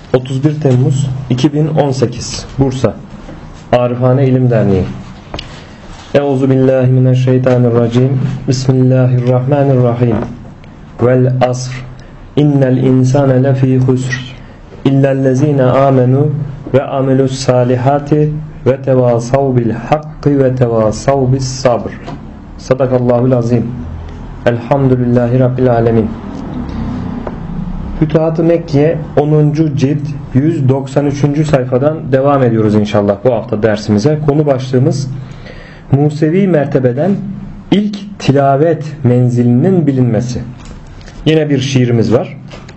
31 Temmuz 2018 Bursa Arifane İlim Derneği. Euzubillahimineşşeytanirracim. Bismillahirrahmanirrahim. Vel asr. İnnel insane lefî husr. İllellezîne âmenû ve amelus salihati ve tevâsav bil hakkı ve tevâsav bis sabr. Sadakallahul azim. Elhamdülillahi Rabbil alemin. Fütuhat-ı Mekke'ye 10. cilt 193. sayfadan devam ediyoruz inşallah bu hafta dersimize. Konu başlığımız Musevi mertebeden ilk tilavet menzilinin bilinmesi. Yine bir şiirimiz var.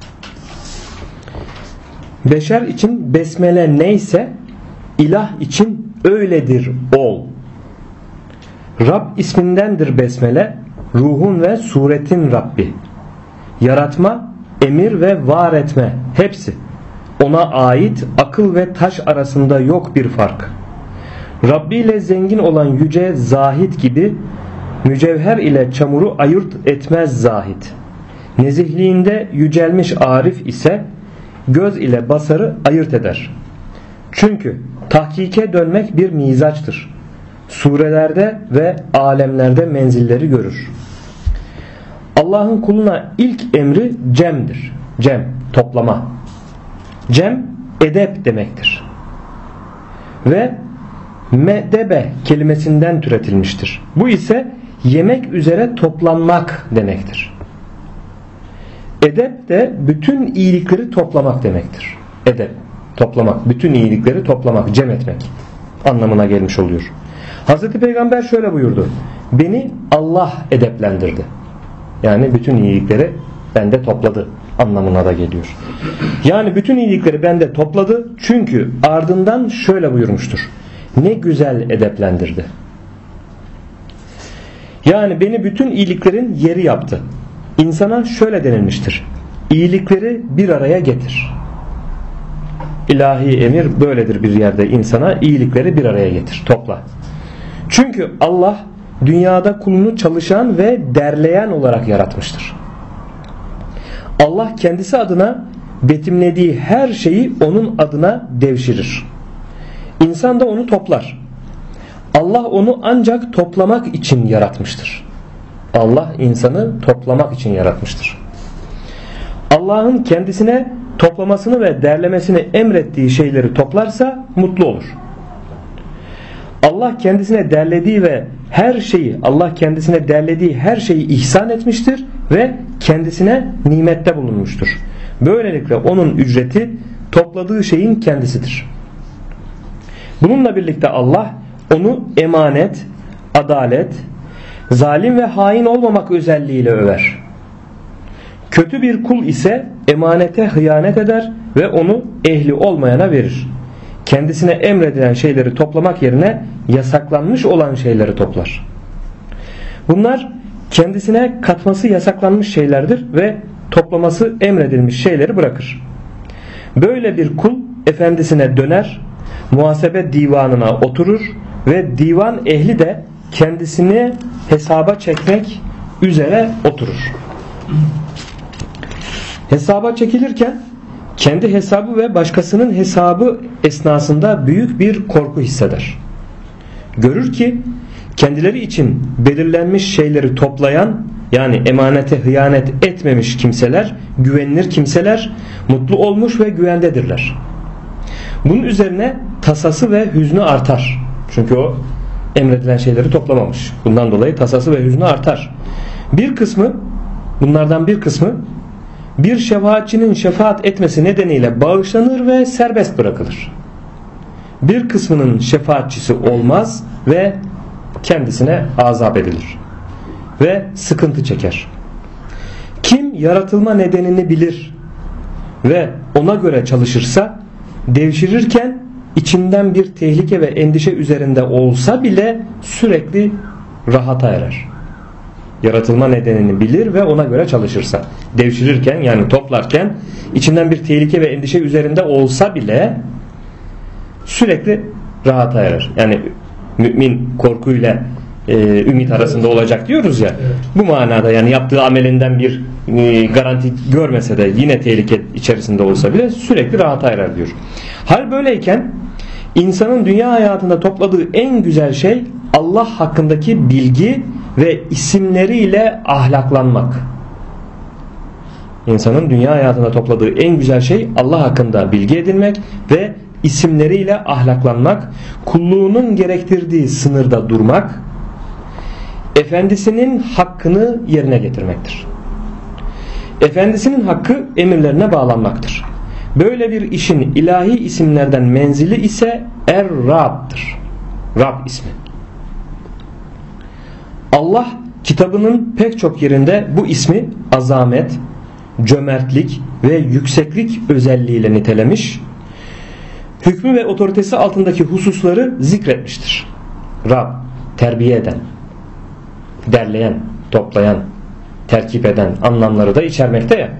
Beşer için besmele neyse ilah için öyledir ol. Rab ismindendir besmele, ruhun ve suretin Rabbi. Yaratma, emir ve var etme hepsi ona ait, akıl ve taş arasında yok bir fark. Rabbi ile zengin olan yüce zahit gibi mücevher ile çamuru ayırt etmez zahit. Nezihliğinde yücelmiş arif ise göz ile basarı ayırt eder. Çünkü tahkike dönmek bir mizaçtır. Surelerde ve alemlerde menzilleri görür. Allah'ın kuluna ilk emri cem'dir. Cem, toplama. Cem, edep demektir. Ve medebe kelimesinden türetilmiştir. Bu ise yemek üzere toplanmak demektir. Edep de bütün iyilikleri toplamak demektir. Edep, toplamak, bütün iyilikleri toplamak, cem etmek anlamına gelmiş oluyor. Hazreti Peygamber şöyle buyurdu: beni Allah edeplendirdi. Yani bütün iyilikleri bende topladı anlamına da geliyor. Yani bütün iyilikleri bende topladı, çünkü ardından şöyle buyurmuştur: ne güzel edeplendirdi. Yani beni bütün iyiliklerin yeri yaptı. İnsana şöyle denilmiştir: İyilikleri bir araya getir. İlahi emir böyledir bir yerde insana: iyilikleri bir araya getir, topla. Çünkü Allah dünyada kulunu çalışan ve derleyen olarak yaratmıştır. Allah kendisi adına betimlediği her şeyi onun adına devşirir. İnsan da onu toplar. Allah onu ancak toplamak için yaratmıştır. Allah insanı toplamak için yaratmıştır. Allah'ın kendisine toplamasını ve derlemesini emrettiği şeyleri toplarsa mutlu olur. Allah kendisine derlediği her şeyi ihsan etmiştir ve kendisine nimette bulunmuştur. Böylelikle onun ücreti topladığı şeyin kendisidir. Bununla birlikte Allah onu emanet, adalet, zalim ve hain olmamak özelliğiyle över. Kötü bir kul ise emanete hıyanet eder ve onu ehli olmayana verir. Kendisine emredilen şeyleri toplamak yerine yasaklanmış olan şeyleri toplar. Bunlar kendisine katması yasaklanmış şeylerdir ve toplaması emredilmiş şeyleri bırakır. Böyle bir kul efendisine döner, muhasebe divanına oturur ve divan ehli de kendisini hesaba çekmek üzere oturur. Hesaba çekilirken kendi hesabı ve başkasının hesabı esnasında büyük bir korku hisseder. Görür ki kendileri için belirlenmiş şeyleri toplayan, yani emanete hıyanet etmemiş kimseler, güvenilir kimseler, mutlu olmuş ve güvendedirler. Bunun üzerine tasası ve hüznü artar. Çünkü o emredilen şeyleri toplamamış. Bundan dolayı tasası ve hüznü artar. Bunlardan bir kısmı bir şefaatçinin şefaat etmesi nedeniyle bağışlanır ve serbest bırakılır. Bir kısmının şefaatçisi olmaz ve kendisine azap edilir ve sıkıntı çeker. Kim yaratılma nedenini bilir ve ona göre çalışırsa, devşirirken içinden bir tehlike ve endişe üzerinde olsa bile sürekli rahata erer. Yaratılma nedenini bilir ve ona göre çalışırsa, devşirirken, yani toplarken içinden bir tehlike ve endişe üzerinde olsa bile sürekli rahata erer. Yani mümin korkuyla ümit arasında olacak diyoruz ya. Evet. Bu manada yani yaptığı amelinden bir garanti görmese de yine tehlike içerisinde olsa bile sürekli rahata erer diyor. Hal böyleyken insanın dünya hayatında topladığı en güzel şey Allah hakkındaki bilgi ve isimleriyle ahlaklanmak. İnsanın dünya hayatında topladığı en güzel şey Allah hakkında bilgi edinmek ve isimleriyle ahlaklanmak, kulluğunun gerektirdiği sınırda durmak, efendisinin hakkını yerine getirmektir. Efendisinin hakkı emirlerine bağlanmaktır. Böyle bir işin ilahi isimlerden menzili ise Er-Rab'dır. Rab ismi. Allah kitabının pek çok yerinde bu ismi azamet, cömertlik ve yükseklik özelliğiyle nitelemiş, hükmü ve otoritesi altındaki hususları zikretmiştir. Rab, terbiye eden, derleyen, toplayan, terkip eden anlamları da içermekte ya.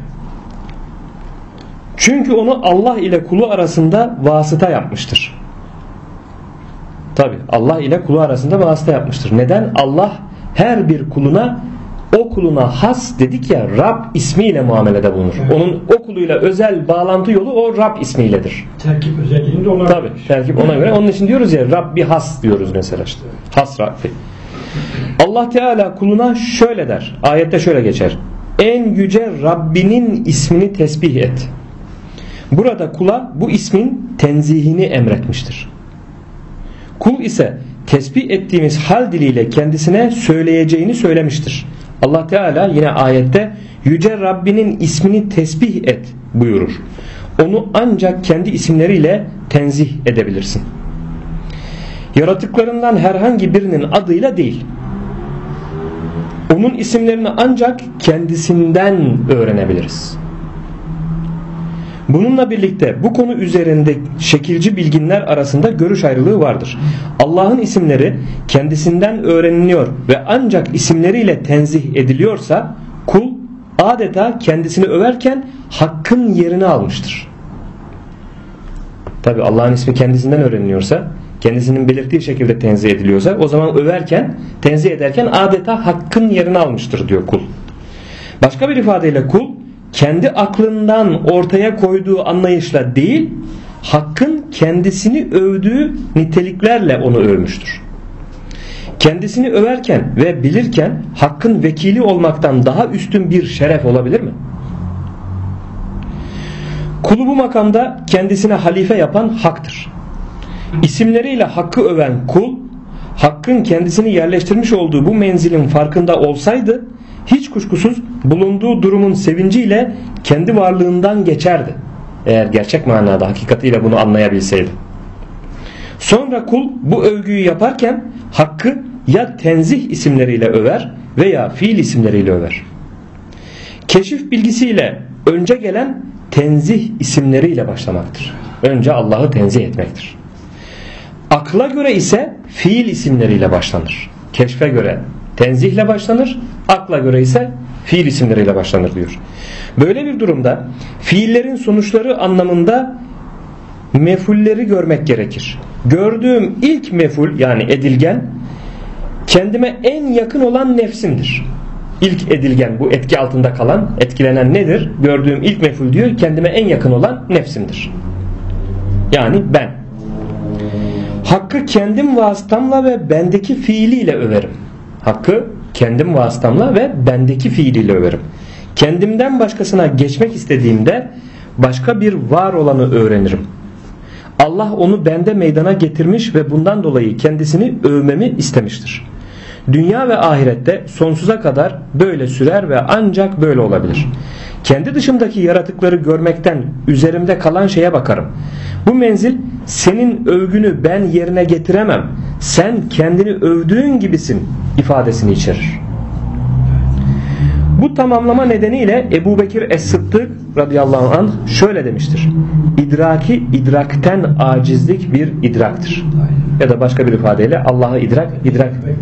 Çünkü onu Allah ile kulu arasında vasıta yapmıştır. Tabi Allah ile kulu arasında vasıta yapmıştır. Neden? Allah her bir kuluna, o kuluna has dedik ya, Rab ismiyle muamelede bulunur. Evet. Onun o kuluyla özel bağlantı yolu o Rab ismiyledir. Terkip özelliğini de ona göre. Tabi terkip ona göre. Onun için diyoruz ya Rabbi has diyoruz mesela işte. Has Rabbi. Allah Teala kuluna şöyle der. Ayette şöyle geçer. En yüce Rabbinin ismini tesbih et. Burada kula bu ismin tenzihini emretmiştir. Kul ise tesbih ettiğimiz hal diliyle kendisine söyleyeceğini söylemiştir. Allah Teala yine ayette yüce Rabbinin ismini tesbih et buyurur. Onu ancak kendi isimleriyle tenzih edebilirsin. Yaratıklarından herhangi birinin adıyla değil. Onun isimlerini ancak kendisinden öğrenebiliriz. Bununla birlikte bu konu üzerinde şekilci bilginler arasında görüş ayrılığı vardır. Allah'ın isimleri kendisinden öğreniliyor ve ancak isimleriyle tenzih ediliyorsa kul adeta kendisini överken hakkın yerini almıştır. Tabi Allah'ın ismi kendisinden öğreniliyorsa, kendisinin belirttiği şekilde tenzih ediliyorsa o zaman överken, tenzih ederken adeta hakkın yerini almıştır diyor kul. Başka bir ifadeyle kul kendi aklından ortaya koyduğu anlayışla değil, hakkın kendisini övdüğü niteliklerle onu övmüştür. Kendisini överken ve bilirken hakkın vekili olmaktan daha üstün bir şeref olabilir mi? Kulu bu makamda kendisine halife yapan haktır. İsimleriyle hakkı öven kul, hakkın kendisini yerleştirmiş olduğu bu menzilin farkında olsaydı, hiç kuşkusuz bulunduğu durumun sevinciyle kendi varlığından geçerdi. Eğer gerçek manada hakikatiyle bunu anlayabilseydi. Sonra kul bu övgüyü yaparken hakkı ya tenzih isimleriyle över veya fiil isimleriyle över. Keşif bilgisiyle önce gelen tenzih isimleriyle başlamaktır. Önce Allah'ı tenzih etmektir. Akla göre ise fiil isimleriyle başlanır. Keşfe göre tenzihle başlanır, akla göre ise fiil isimleriyle başlanır diyor. Böyle bir durumda fiillerin sonuçları anlamında mefulleri görmek gerekir. Gördüğüm ilk meful yani edilgen kendime en yakın olan nefsimdir. İlk edilgen, bu etki altında kalan, etkilenen nedir? Gördüğüm ilk meful diyor, kendime en yakın olan nefsimdir. Yani ben. Hakkı kendim vasıtamla ve bendeki fiiliyle överim. Hakkı kendim vasıtamla ve bendeki fiiliyle överim. Kendimden başkasına geçmek istediğimde başka bir var olanı öğrenirim. Allah onu bende meydana getirmiş ve bundan dolayı kendisini övmemi istemiştir. Dünya ve ahirette sonsuza kadar böyle sürer ve ancak böyle olabilir. Kendi dışımdaki yaratıkları görmekten üzerimde kalan şeye bakarım. Bu menzil senin övgünü ben yerine getiremem, sen kendini övdüğün gibisin ifadesini içerir. Bu tamamlama nedeniyle Ebu Bekir Es-Sıddık radıyallahu anh şöyle demiştir. İdraki idrakten acizlik bir idraktır. Ya da başka bir ifadeyle Allah'ı idrak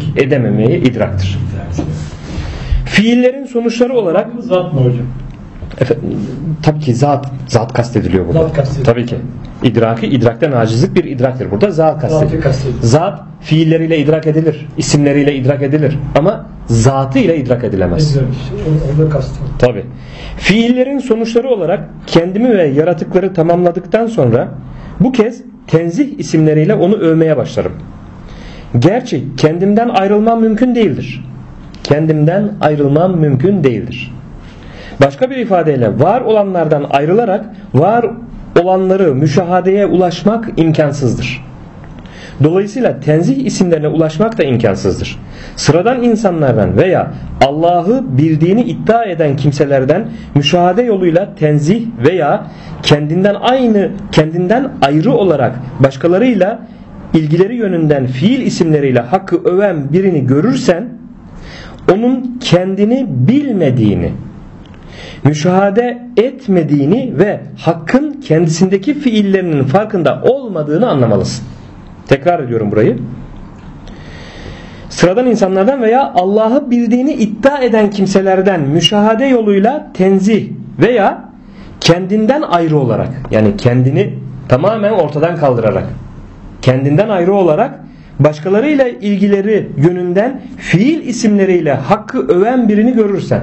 edememeyi idraktır. Fiillerin sonuçları olarak Tabii ki zat kastediliyor burada. Tabii ki. İdraki idrakten acizlik bir idraktır. Burada zat kastediliyor. Zat fiilleriyle idrak edilir, isimleriyle idrak edilir ama zatı ile idrak edilemez. Tabii. Fiillerin sonuçları olarak kendimi ve yaratıkları tamamladıktan sonra bu kez tenzih isimleriyle onu övmeye başlarım. Gerçi kendimden ayrılmam mümkün değildir. Kendimden ayrılmam mümkün değildir. Başka bir ifadeyle var olanlardan ayrılarak var olanları müşahadeye ulaşmak imkansızdır. Dolayısıyla tenzih isimlerine ulaşmak da imkansızdır. Sıradan insanlardan veya Allah'ı bildiğini iddia eden kimselerden müşahade yoluyla tenzih veya kendinden ayrı olarak başkalarıyla ilgileri yönünden fiil isimleriyle hakkı öven birini görürsen onun kendini bilmediğini, müşahede etmediğini ve hakkın kendisindeki fiillerinin farkında olmadığını anlamalısın. Tekrar ediyorum burayı. Sıradan insanlardan veya Allah'ı bildiğini iddia eden kimselerden müşahade yoluyla tenzih veya kendinden ayrı olarak, yani kendini tamamen ortadan kaldırarak, kendinden ayrı olarak başkalarıyla ilgileri yönünden fiil isimleriyle hakkı öven birini görürsen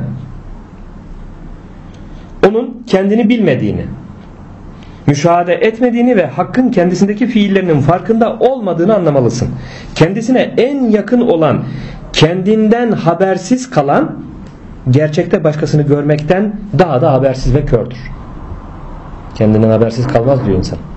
onun kendini bilmediğini, müşahede etmediğini ve hakkın kendisindeki fiillerinin farkında olmadığını anlamalısın. Kendisine en yakın olan, kendinden habersiz kalan, gerçekte başkasını görmekten daha da habersiz ve kördür. Kendinden habersiz kalmaz diyor insan.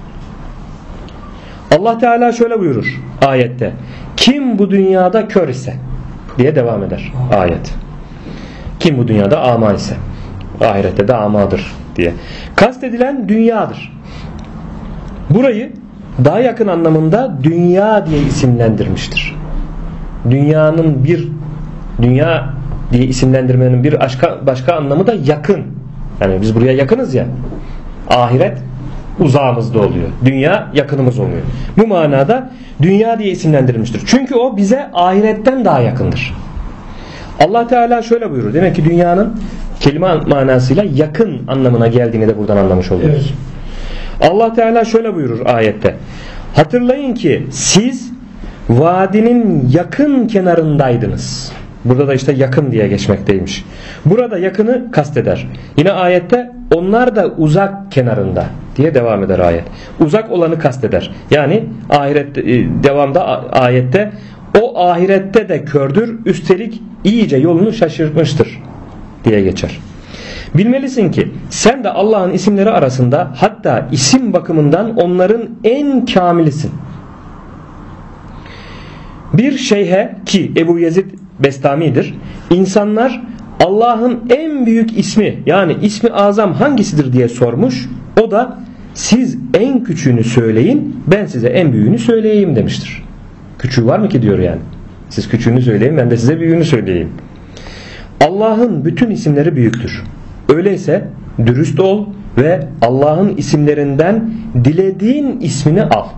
Allah Teala şöyle buyurur ayette: kim bu dünyada kör ise diye devam eder ayet. Kim bu dünyada ama ise ahirette de amadır diye. Kastedilen dünyadır. Burayı daha yakın anlamında dünya diye isimlendirmiştir. Dünya diye isimlendirmenin bir başka anlamı da yakın. Yani biz buraya yakınız ya. Ahiret uzağımızda oluyor. Dünya yakınımız oluyor. Bu manada dünya diye isimlendirilmiştir. Çünkü o bize ahiretten daha yakındır. Allah Teala şöyle buyurur. Demek ki dünyanın kelime manasıyla yakın anlamına geldiğini de buradan anlamış oluyoruz. Evet. Allah Teala şöyle buyurur ayette: hatırlayın ki siz vadinin yakın kenarındaydınız. Burada da işte yakın diye geçmekteymiş. Burada yakını kasteder. Yine ayette onlar da uzak kenarında diye devam eder ayet. Uzak olanı kasteder. Yani devamda ayette o ahirette de kördür, üstelik iyice yolunu şaşırmıştır diye geçer. Bilmelisin ki sen de Allah'ın isimleri arasında, hatta isim bakımından onların en kamilisin. Bir şeyhe, ki Ebu Yezid Bestami'dir, insanlar Allah'ın en büyük ismi, yani ismi azam hangisidir diye sormuş. O da siz en küçüğünü söyleyin, ben size en büyüğünü söyleyeyim demiştir. Küçüğü var mı ki diyor yani. Siz küçüğünü söyleyin, ben de size büyüğünü söyleyeyim. Allah'ın bütün isimleri büyüktür. Öyleyse dürüst ol ve Allah'ın isimlerinden dilediğin ismini al.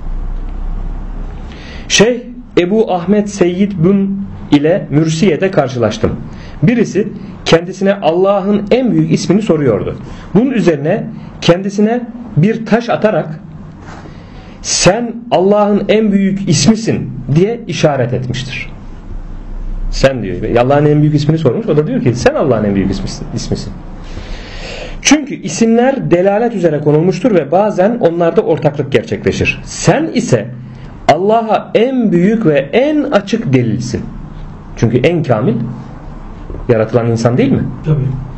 Şeyh Ebu Ahmet Seyyid Bün ile Mürsiye'de karşılaştım. Birisi kendisine Allah'ın en büyük ismini soruyordu. Bunun üzerine kendisine bir taş atarak sen Allah'ın en büyük ismisin diye işaret etmiştir. Sen diyor. Allah'ın en büyük ismini sormuş. O da diyor ki sen Allah'ın en büyük ismisin. Çünkü isimler delalet üzere konulmuştur ve bazen onlarda ortaklık gerçekleşir. Sen ise Allah'a en büyük ve en açık delilsin. Çünkü en kamil yaratılan insan değil mi? Tabii.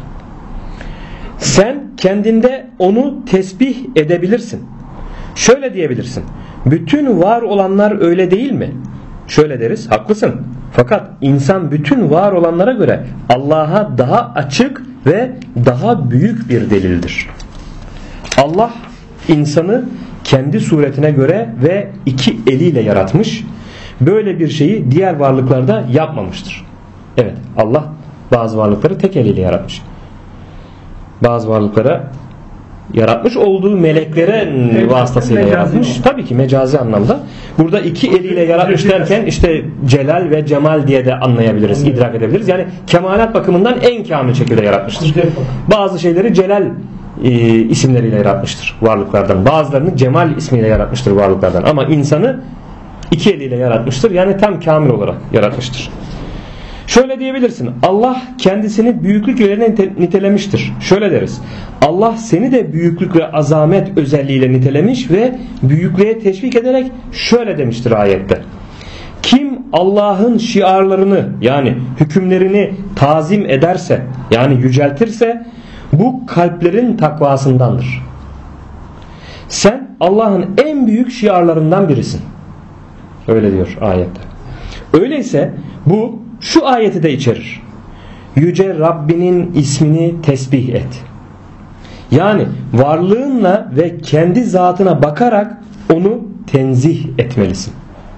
Sen kendinde onu tesbih edebilirsin. Şöyle diyebilirsin: bütün var olanlar öyle değil mi? Şöyle deriz: haklısın. Fakat insan bütün var olanlara göre Allah'a daha açık ve daha büyük bir delildir. Allah insanı kendi suretine göre ve iki eliyle yaratmış. Böyle bir şeyi diğer varlıklarda yapmamıştır. Evet, Allah bazı varlıkları tek eliyle yaratmış. Bazı varlıklara yaratmış olduğu meleklere vasıtasıyla yaratmış. Tabii ki mecazi anlamda. Burada iki eliyle yaratmış derken işte celal ve cemal diye de anlayabiliriz, idrak edebiliriz. Yani kemalat bakımından en kamil şekilde yaratmıştır. Bazı şeyleri celal isimleriyle yaratmıştır varlıklardan. Bazılarını cemal ismiyle yaratmıştır varlıklardan. Ama insanı iki eliyle yaratmıştır. Yani tam kamil olarak yaratmıştır. Şöyle diyebilirsin. Allah kendisini büyüklük ile nitelemiştir. Şöyle deriz. Allah seni de büyüklük ve azamet özelliğiyle nitelemiş ve büyüklüğe teşvik ederek şöyle demiştir ayette. Kim Allah'ın şiarlarını yani hükümlerini tazim ederse yani yüceltirse bu kalplerin takvasındandır. Sen Allah'ın en büyük şiarlarından birisin. Öyle diyor ayette. Öyleyse bu şu ayeti de içerir. Yüce Rabbinin ismini tesbih et. Yani varlığınla ve kendi zatına bakarak onu tenzih etmelisin.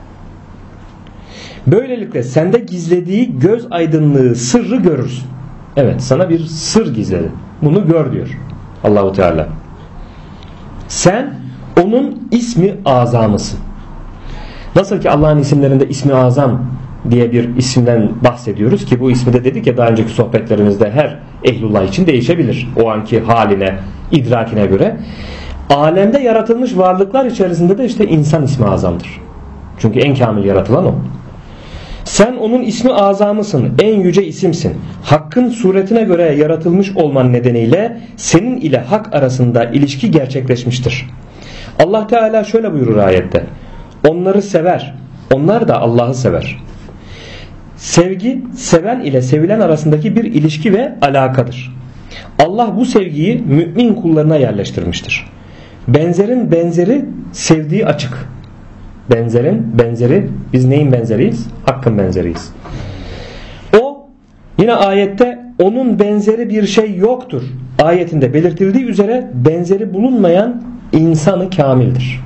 Böylelikle sende gizlediği göz aydınlığı sırrı görürsün. Evet, sana bir sır gizledi. Bunu gör diyor Allahu Teala. Sen onun ismi azamısın. Nasıl ki Allah'ın isimlerinde ismi azam diye bir isimden bahsediyoruz ki bu ismi de dedik ya daha önceki sohbetlerimizde her ehlullah için değişebilir. O anki haline, idrakine göre. Alemde yaratılmış varlıklar içerisinde de işte insan ismi azamdır. Çünkü en kamil yaratılan o. Sen onun ismi azamısın, en yüce isimsin. Hakkın suretine göre yaratılmış olman nedeniyle senin ile hak arasında ilişki gerçekleşmiştir. Allah Teala şöyle buyurur ayette. Onları sever, onlar da Allah'ı sever. Sevgi, seven ile sevilen arasındaki bir ilişki ve alakadır. Allah bu sevgiyi mümin kullarına yerleştirmiştir. Benzerin benzeri sevdiği açık. Benzerin benzeri, biz neyin benzeriyiz? Hakkın benzeriyiz. O yine ayette onun benzeri bir şey yoktur ayetinde belirtildiği üzere benzeri bulunmayan insanı kamildir.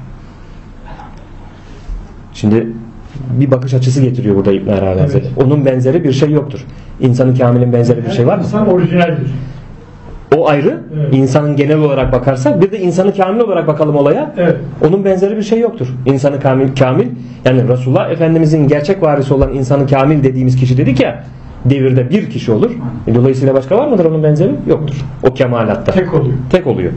Şimdi bir bakış açısı getiriyor burada İbn Arabi Hazretleri. Onun benzeri bir şey yoktur. İnsanın kamilin benzeri bir şey var mı? İnsan orijinaldir. O ayrı. Evet. İnsanın genel olarak bakarsak bir de insanı kamil olarak bakalım olaya. Evet. Onun benzeri bir şey yoktur. İnsanı kamil yani Resulullah Efendimizin gerçek varisi olan insanı kamil dediğimiz kişi dedik ya devirde bir kişi olur. Dolayısıyla başka var mıdır onun benzeri? Yoktur. O kemalatta. Tek oluyor.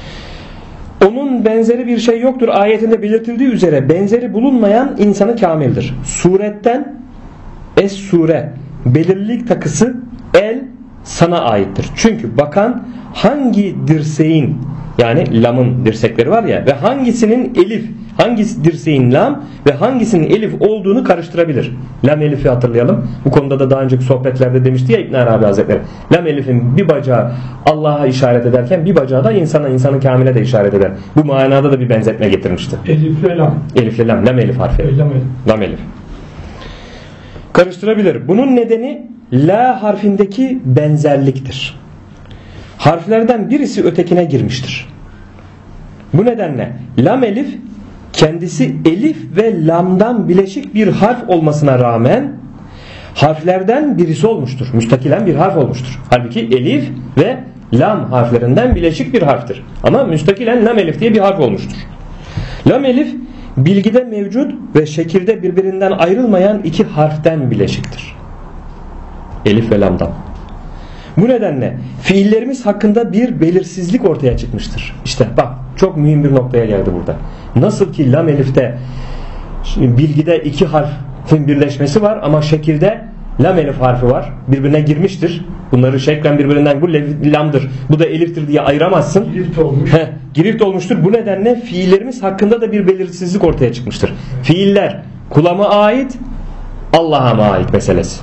Onun benzeri bir şey yoktur ayetinde belirtildiği üzere benzeri bulunmayan insanı kamildir. Suretten es-sure belirlilik takısı el sana aittir. Çünkü bakan hangi dirseğin yani lamın dirsekleri var ya ve hangisinin elif, hangisi dirseğin lam ve hangisinin elif olduğunu karıştırabilir. Lam elifi hatırlayalım. Bu konuda da daha önceki sohbetlerde demişti ya İbn Arabi Hazretleri. Lam elifin bir bacağı Allah'a işaret ederken bir bacağı da insanı kamile de işaret eder. Bu manada da bir benzetme getirmişti. Elifle lam. Elifle lam. Lam elif harfi. Lam elif. Karıştırabilir. Bunun nedeni la harfindeki benzerliktir. Harflerden birisi ötekine girmiştir. Bu nedenle lam elif kendisi elif ve lamdan bileşik bir harf olmasına rağmen harflerden birisi olmuştur. Müstakilen bir harf olmuştur. Halbuki elif ve lam harflerinden bileşik bir harftir. Ama müstakilen lam elif diye bir harf olmuştur. Lam elif bilgide mevcut ve şekilde birbirinden ayrılmayan iki harften bileşiktir. Elif ve lamdan. Bu nedenle fiillerimiz hakkında bir belirsizlik ortaya çıkmıştır. İşte bak çok mühim bir noktaya geldi burada. Nasıl ki lam elifte bilgide iki harfin birleşmesi var ama şekilde lam elif harfi var. Birbirine girmiştir. Bunları şeklen birbirinden bu lamdır, bu da eliftir diye ayıramazsın. Girift olmuştur. Bu nedenle fiillerimiz hakkında da bir belirsizlik ortaya çıkmıştır. Fiiller kula mı ait, Allah'a mı ait meselesi.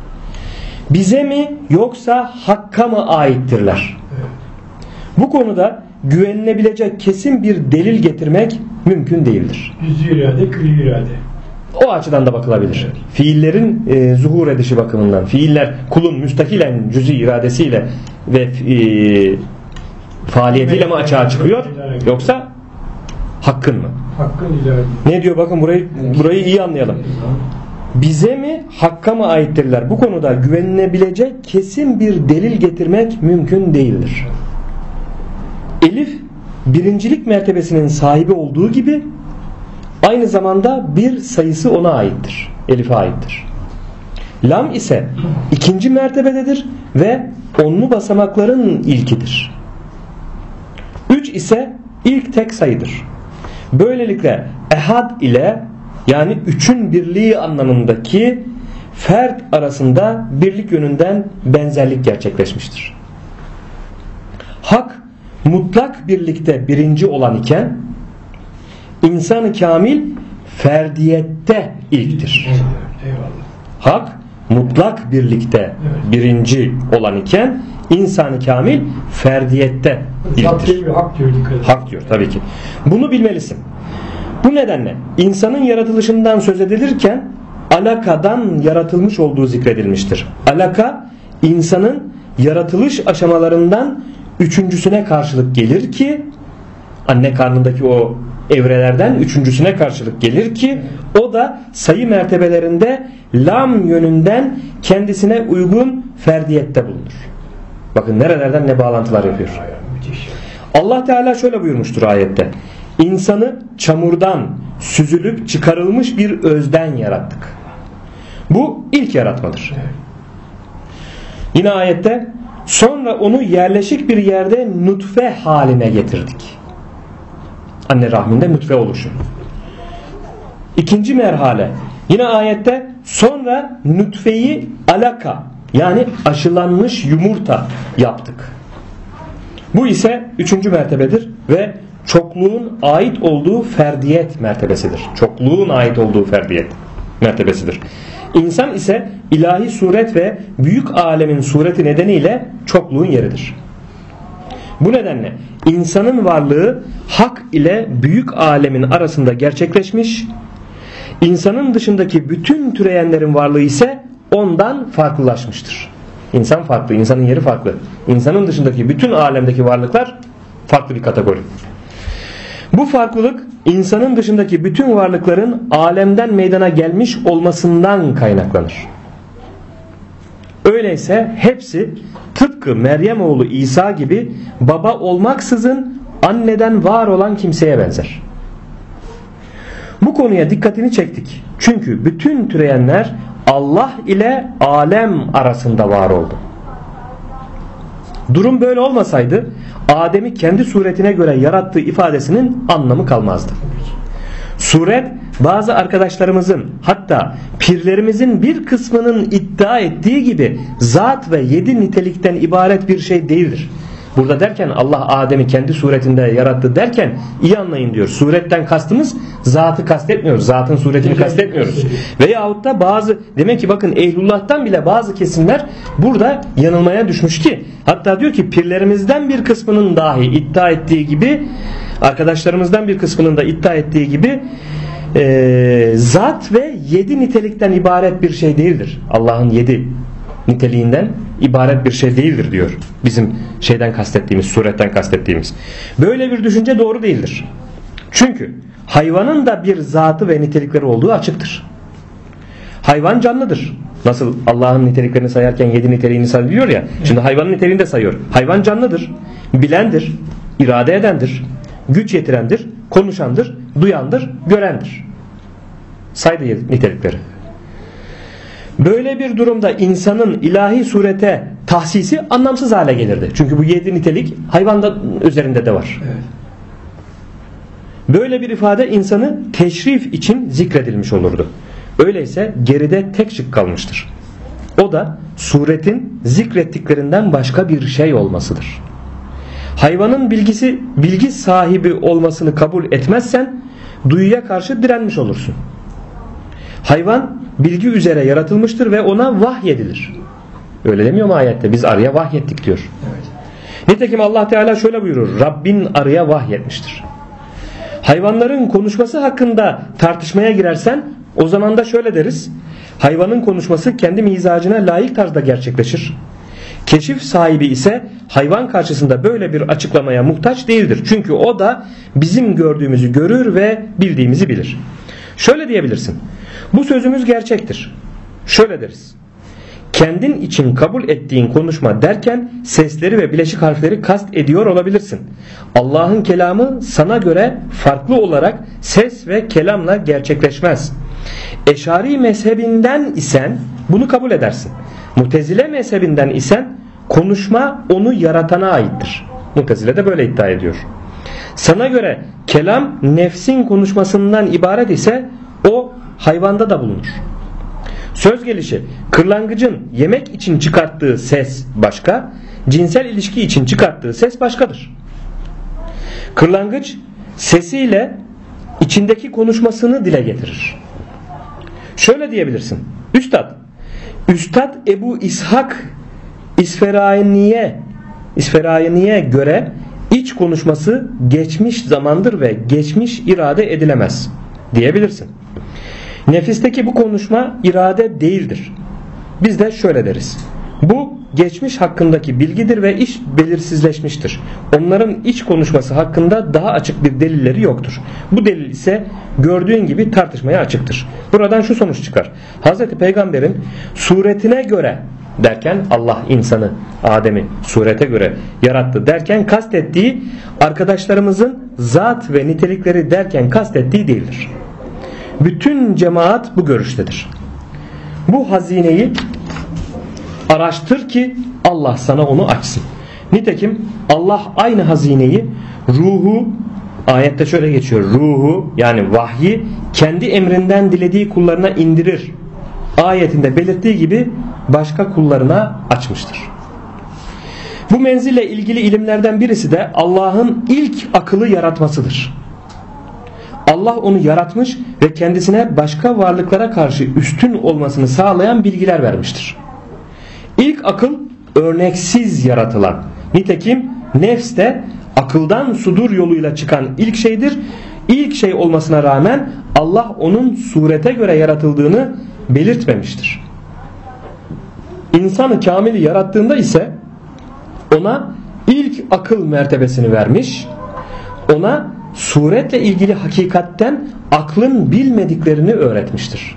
Bize mi yoksa Hakk'a mı aittirler? Bu konuda güvenilebilecek kesin bir delil getirmek mümkün değildir. Cüz-i irade, külli irade. O açıdan da bakılabilir. Evet. Fiillerin zuhur edişi bakımından. Fiiller kulun müstakilen cüz-i iradesiyle ve faaliyetiyle mi açığa çıkıyor? Yoksa Hakk'ın mı? Hakk'ın irade. Ne diyor bakın burayı iyi anlayalım. Bize mi Hakk'a mı aittirler? Bu konuda güvenilebilecek kesin bir delil getirmek mümkün değildir. Elif birincilik mertebesinin sahibi olduğu gibi aynı zamanda bir sayısı ona aittir. Elif'e aittir. Lam ise ikinci mertebededir ve onlu basamakların ilkidir. 3 ise ilk tek sayıdır. Böylelikle ehad ile, yani üçün birliği anlamındaki fert arasında birlik yönünden benzerlik gerçekleşmiştir. Hak mutlak birlikte birinci olan iken insan-ı kamil ferdiyette ilktir. Hak mutlak birlikte birinci olan iken insan-ı kamil ferdiyette ilktir. Hak diyor tabii ki. Bunu bilmelisin. Bu nedenle insanın yaratılışından söz edilirken alakadan yaratılmış olduğu zikredilmiştir. Alaka insanın yaratılış aşamalarından üçüncüsüne karşılık gelir ki, anne karnındaki o evrelerden üçüncüsüne karşılık gelir ki o da sayı mertebelerinde lam yönünden kendisine uygun ferdiyette bulunur. Bakın nerelerden ne bağlantılar yapıyor. Allah Teala şöyle buyurmuştur ayette: İnsanı çamurdan süzülüp çıkarılmış bir özden yarattık. Bu ilk yaratmadır. Yine ayette: sonra onu yerleşik bir yerde nutfe haline getirdik. Anne rahminde nutfe oluşu. İkinci merhale. Yine ayette: sonra nutfeyi alaka, yani aşılanmış yumurta yaptık. Bu ise üçüncü mertebedir ve çokluğun ait olduğu ferdiyet mertebesidir. Çokluğun ait olduğu ferdiyet mertebesidir. İnsan ise ilahi suret ve büyük alemin sureti nedeniyle çokluğun yeridir. Bu nedenle insanın varlığı hak ile büyük alemin arasında gerçekleşmiş, insanın dışındaki bütün türeyenlerin varlığı ise ondan farklılaşmıştır. İnsan farklı, insanın yeri farklı. İnsanın dışındaki bütün alemdeki varlıklar farklı bir kategori. Bu farklılık insanın dışındaki bütün varlıkların alemden meydana gelmiş olmasından kaynaklanır. Öyleyse hepsi tıpkı Meryem oğlu İsa gibi baba olmaksızın anneden var olan kimseye benzer. Bu konuya dikkatini çektik. Çünkü bütün türeyenler Allah ile alem arasında var oldu. Durum böyle olmasaydı Adem'i kendi suretine göre yarattığı ifadesinin anlamı kalmazdı. Suret bazı arkadaşlarımızın, hatta pirlerimizin bir kısmının iddia ettiği gibi zat ve 7 nitelikten ibaret bir şey değildir. Burada derken Allah Adem'i kendi suretinde yarattı derken iyi anlayın diyor. Suretten kastımız zatı kastetmiyoruz. Zatın suretini kastetmiyoruz. Veyahut da bazı, demek ki bakın ehlullah'tan bile bazı kesimler burada yanılmaya düşmüş ki, hatta diyor ki pirlerimizden bir kısmının dahi iddia ettiği gibi, arkadaşlarımızdan bir kısmının da iddia ettiği gibi zat ve 7 nitelikten ibaret bir şey değildir. Allah'ın 7 niteliğinden ibaret bir şey değildir diyor. Bizim şeyden kastettiğimiz, suretten kastettiğimiz. Böyle bir düşünce doğru değildir. Çünkü hayvanın da bir zatı ve nitelikleri olduğu açıktır. Hayvan canlıdır. Nasıl Allah'ın niteliklerini sayarken 7 niteliğini sayıyor ya. Şimdi hayvanın niteliğini de sayıyor. Hayvan canlıdır, bilendir, irade edendir, güç yetirendir, konuşandır, duyandır, görendir. Saydı nitelikleri. Böyle bir durumda insanın ilahi surete tahsisi anlamsız hale gelirdi. Çünkü bu 7 nitelik hayvanda üzerinde de var. Evet. Böyle bir ifade insanı teşrif için zikredilmiş olurdu. Öyleyse geride tek şık kalmıştır. O da suretin zikrettiklerinden başka bir şey olmasıdır. Hayvanın bilgi sahibi olmasını kabul etmezsen duyuya karşı direnmiş olursun. Hayvan bilgi üzere yaratılmıştır ve ona vahyedilir. Öyle demiyor mu ayette? Biz arıya vahyettik diyor. Evet. Nitekim Allah Teala şöyle buyurur: Rabbin arıya vahyetmiştir. Hayvanların konuşması hakkında tartışmaya girersen o zaman da şöyle deriz: hayvanın konuşması kendi mizacına layık tarzda gerçekleşir. Keşif sahibi ise hayvan karşısında böyle bir açıklamaya muhtaç değildir. Çünkü o da bizim gördüğümüzü görür ve bildiğimizi bilir. Şöyle diyebilirsin: bu sözümüz gerçektir. Şöyle deriz: kendin için kabul ettiğin konuşma derken sesleri ve bileşik harfleri kast ediyor olabilirsin. Allah'ın kelamı sana göre farklı olarak ses ve kelamla gerçekleşmez. Eşari mezhebinden isen bunu kabul edersin. Mutezile mezhebinden isen konuşma onu yaratana aittir. Mutezile de böyle iddia ediyor. Sana göre kelam nefsin konuşmasından ibaret ise o hayvanda da bulunur. Söz gelişi kırlangıcın yemek için çıkarttığı ses başka, cinsel ilişki için çıkarttığı ses başkadır. Kırlangıç sesiyle içindeki konuşmasını dile getirir. Şöyle diyebilirsin. Üstad Ebu İshak İsferayini'ye göre iç konuşması geçmiş zamandır ve geçmiş irade edilemez diyebilirsin. Nefisteki bu konuşma irade değildir. Biz de şöyle deriz. Bu geçmiş hakkındaki bilgidir ve iş belirsizleşmiştir. Onların iç konuşması hakkında daha açık bir delilleri yoktur. Bu delil ise gördüğün gibi tartışmaya açıktır. Buradan şu sonuç çıkar. Hazreti Peygamber'in suretine göre derken Allah insanı Adem'i surete göre yarattı derken kastettiği arkadaşlarımızın zat ve nitelikleri derken kastettiği değildir. Bütün cemaat bu görüştedir. Bu hazineyi araştır ki Allah sana onu açsın. Nitekim Allah aynı hazineyi ruhu, ayette şöyle geçiyor, ruhu yani vahyi kendi emrinden dilediği kullarına indirir. Ayetinde belirttiği gibi başka kullarına açmıştır. Bu menzille ilgili ilimlerden birisi de Allah'ın ilk akıllı yaratmasıdır. Allah onu yaratmış ve kendisine başka varlıklara karşı üstün olmasını sağlayan bilgiler vermiştir. İlk akıl örneksiz yaratılan. Nitekim nefs de akıldan sudur yoluyla çıkan ilk şeydir. İlk şey olmasına rağmen Allah onun surete göre yaratıldığını belirtmemiştir. İnsanı kamili yarattığında ise ona ilk akıl mertebesini vermiş, ona suretle ilgili hakikatten aklın bilmediklerini öğretmiştir.